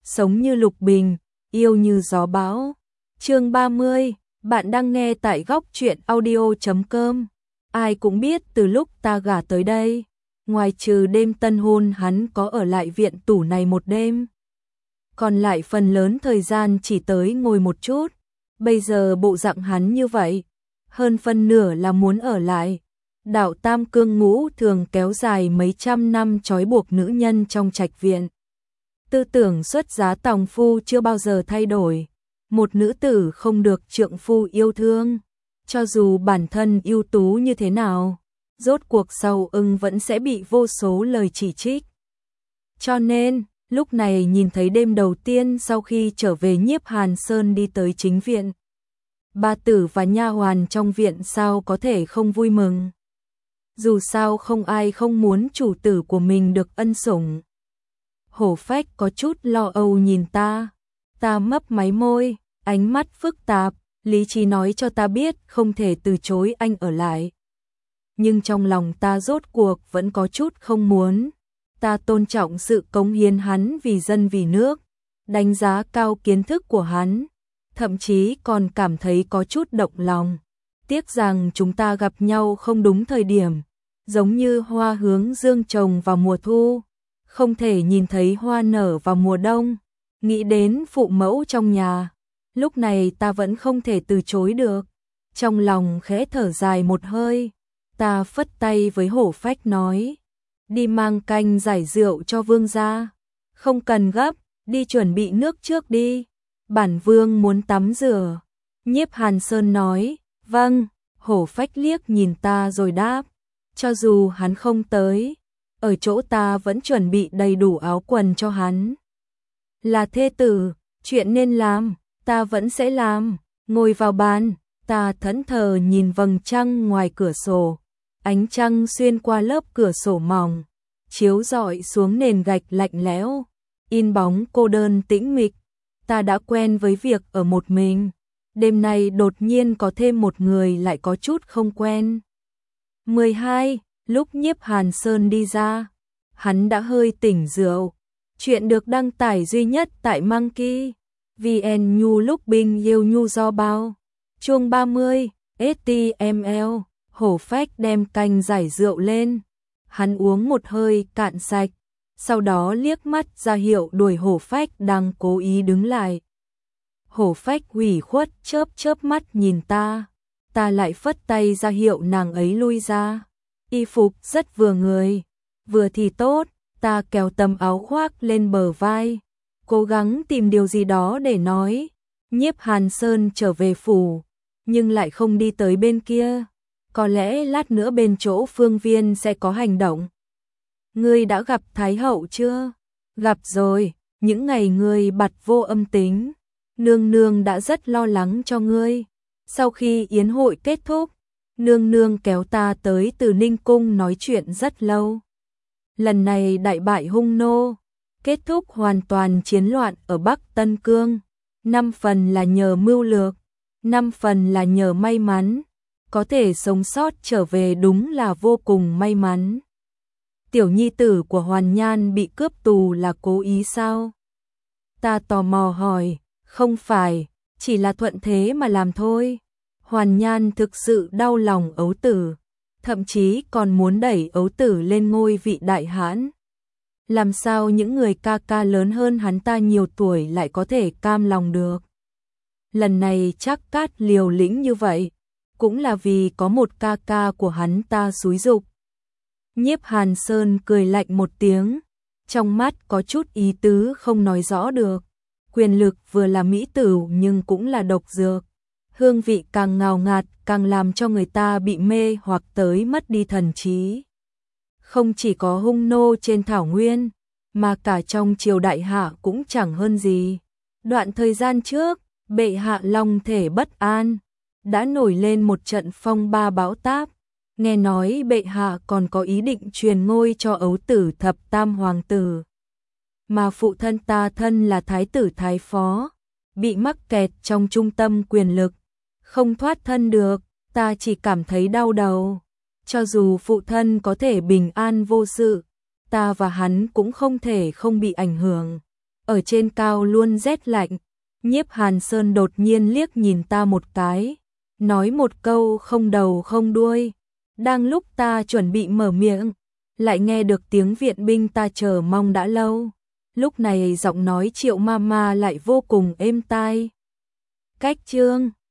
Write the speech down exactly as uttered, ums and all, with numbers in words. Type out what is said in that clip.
sống như lục bình, yêu như gió bão. Chương ba mươi, bạn đang nghe tại góc truyện audio chấm com. Ai cũng biết từ lúc ta gả tới đây, ngoài trừ đêm tân hôn hắn có ở lại viện tủ này một đêm. Còn lại phần lớn thời gian chỉ tới ngồi một chút. Bây giờ bộ dạng hắn như vậy, hơn phân nửa là muốn ở lại. Đạo tam cương ngũ thường kéo dài mấy trăm năm trói buộc nữ nhân trong trạch viện. Tư tưởng xuất giá tòng phu chưa bao giờ thay đổi. Một nữ tử không được trượng phu yêu thương, cho dù bản thân ưu tú như thế nào, rốt cuộc sau ưng vẫn sẽ bị vô số lời chỉ trích. Cho nên, lúc này nhìn thấy đêm đầu tiên sau khi trở về Nhiếp Hàn Sơn đi tới chính viện, bà tử và nha hoàn trong viện sao có thể không vui mừng. Dù sao không ai không muốn chủ tử của mình được ân sủng. Hổ Phách có chút lo âu nhìn ta, ta mấp máy môi, ánh mắt phức tạp, lý trí nói cho ta biết không thể từ chối anh ở lại. Nhưng trong lòng ta rốt cuộc vẫn có chút không muốn. Ta tôn trọng sự cống hiến hắn vì dân vì nước, đánh giá cao kiến thức của hắn, thậm chí còn cảm thấy có chút động lòng. Tiếc rằng chúng ta gặp nhau không đúng thời điểm, giống như hoa hướng dương trồng vào mùa thu, không thể nhìn thấy hoa nở vào mùa đông. Nghĩ đến phụ mẫu trong nhà, lúc này ta vẫn không thể từ chối được. Trong lòng khẽ thở dài một hơi, ta phất tay với Hổ Phách nói, đi mang canh giải rượu cho vương gia. Không cần gấp, đi chuẩn bị nước trước đi, bản vương muốn tắm rửa. Nhiếp Hàn Sơn nói, vâng. Hổ Phách liếc nhìn ta rồi đáp, cho dù hắn không tới, ở chỗ ta vẫn chuẩn bị đầy đủ áo quần cho hắn. Là thê tử, chuyện nên làm, ta vẫn sẽ làm. Ngồi vào bàn, ta thẫn thờ nhìn vầng trăng ngoài cửa sổ. Ánh trăng xuyên qua lớp cửa sổ mỏng, chiếu rọi xuống nền gạch lạnh lẽo, in bóng cô đơn tĩnh mịch. Ta đã quen với việc ở một mình, đêm nay đột nhiên có thêm một người lại có chút không quen. mười hai, lúc Nhiếp Hàn Sơn đi ra, hắn đã hơi tỉnh rượu. Chuyện được đăng tải duy nhất tại Monkey vê en Nhu lúc bình yêu nhu do bao. Chương ba mươi, ét tê em lờ. Hổ Phách đem canh giải rượu lên, hắn uống một hơi cạn sạch, sau đó liếc mắt ra hiệu đuổi Hổ Phách đang cố ý đứng lại. Hổ Phách ủy khuất chớp chớp mắt nhìn ta, ta lại phất tay ra hiệu nàng ấy lui ra. Y phục rất vừa người, vừa thì tốt. Ta kéo tấm áo khoác lên bờ vai, cố gắng tìm điều gì đó để nói. Nhiếp Hàn Sơn trở về phủ, nhưng lại không đi tới bên kia. Có lẽ lát nữa bên chỗ Phương Viên sẽ có hành động. Ngươi đã gặp Thái hậu chưa? Gặp rồi, những ngày ngươi bặt vô âm tính, nương nương đã rất lo lắng cho ngươi. Sau khi yến hội kết thúc, nương nương kéo ta tới Từ Ninh cung nói chuyện rất lâu. Lần này đại bại hung nô, kết thúc hoàn toàn chiến loạn ở Bắc Tân Cương, năm phần là nhờ mưu lược, năm phần là nhờ may mắn. Có thể sống sót trở về đúng là vô cùng may mắn. Tiểu nhi tử của Hoàn Nhan bị cướp tù là cố ý sao? Ta tò mò hỏi, không phải, chỉ là thuận thế mà làm thôi. Hoàn Nhan thực sự đau lòng ấu tử, thậm chí còn muốn đẩy ấu tử lên ngôi vị đại hãn. Làm sao những người ca ca lớn hơn hắn ta nhiều tuổi lại có thể cam lòng được? Lần này chắc Cát liều lĩnh như vậy, cũng là vì có một ca ca của hắn ta xúi giục. Nhiếp Hàn Sơn cười lạnh một tiếng, trong mắt có chút ý tứ không nói rõ được. Quyền lực vừa là mỹ tửu nhưng cũng là độc dược. Hương vị càng ngào ngạt càng làm cho người ta bị mê hoặc tới mất đi thần trí. Không chỉ có hung nô trên thảo nguyên, mà cả trong triều đại hạ cũng chẳng hơn gì. Đoạn thời gian trước, bệ hạ long thể bất an, đã nổi lên một trận phong ba bão táp. Nghe nói bệ hạ còn có ý định truyền ngôi cho ấu tử thập tam hoàng tử. Mà phụ thân ta thân là thái tử thái phó, bị mắc kẹt trong trung tâm quyền lực, không thoát thân được. Ta chỉ cảm thấy đau đầu. Cho dù phụ thân có thể bình an vô sự, ta và hắn cũng không thể không bị ảnh hưởng. ở trên cao luôn rét lạnh. Nhiếp Hàn Sơn đột nhiên liếc nhìn ta một cái, nói một câu không đầu không đuôi. Đang lúc ta chuẩn bị mở miệng, lại nghe được tiếng viện binh ta chờ mong đã lâu. Lúc này giọng nói Triệu Mama lại vô cùng êm tai. Cách chương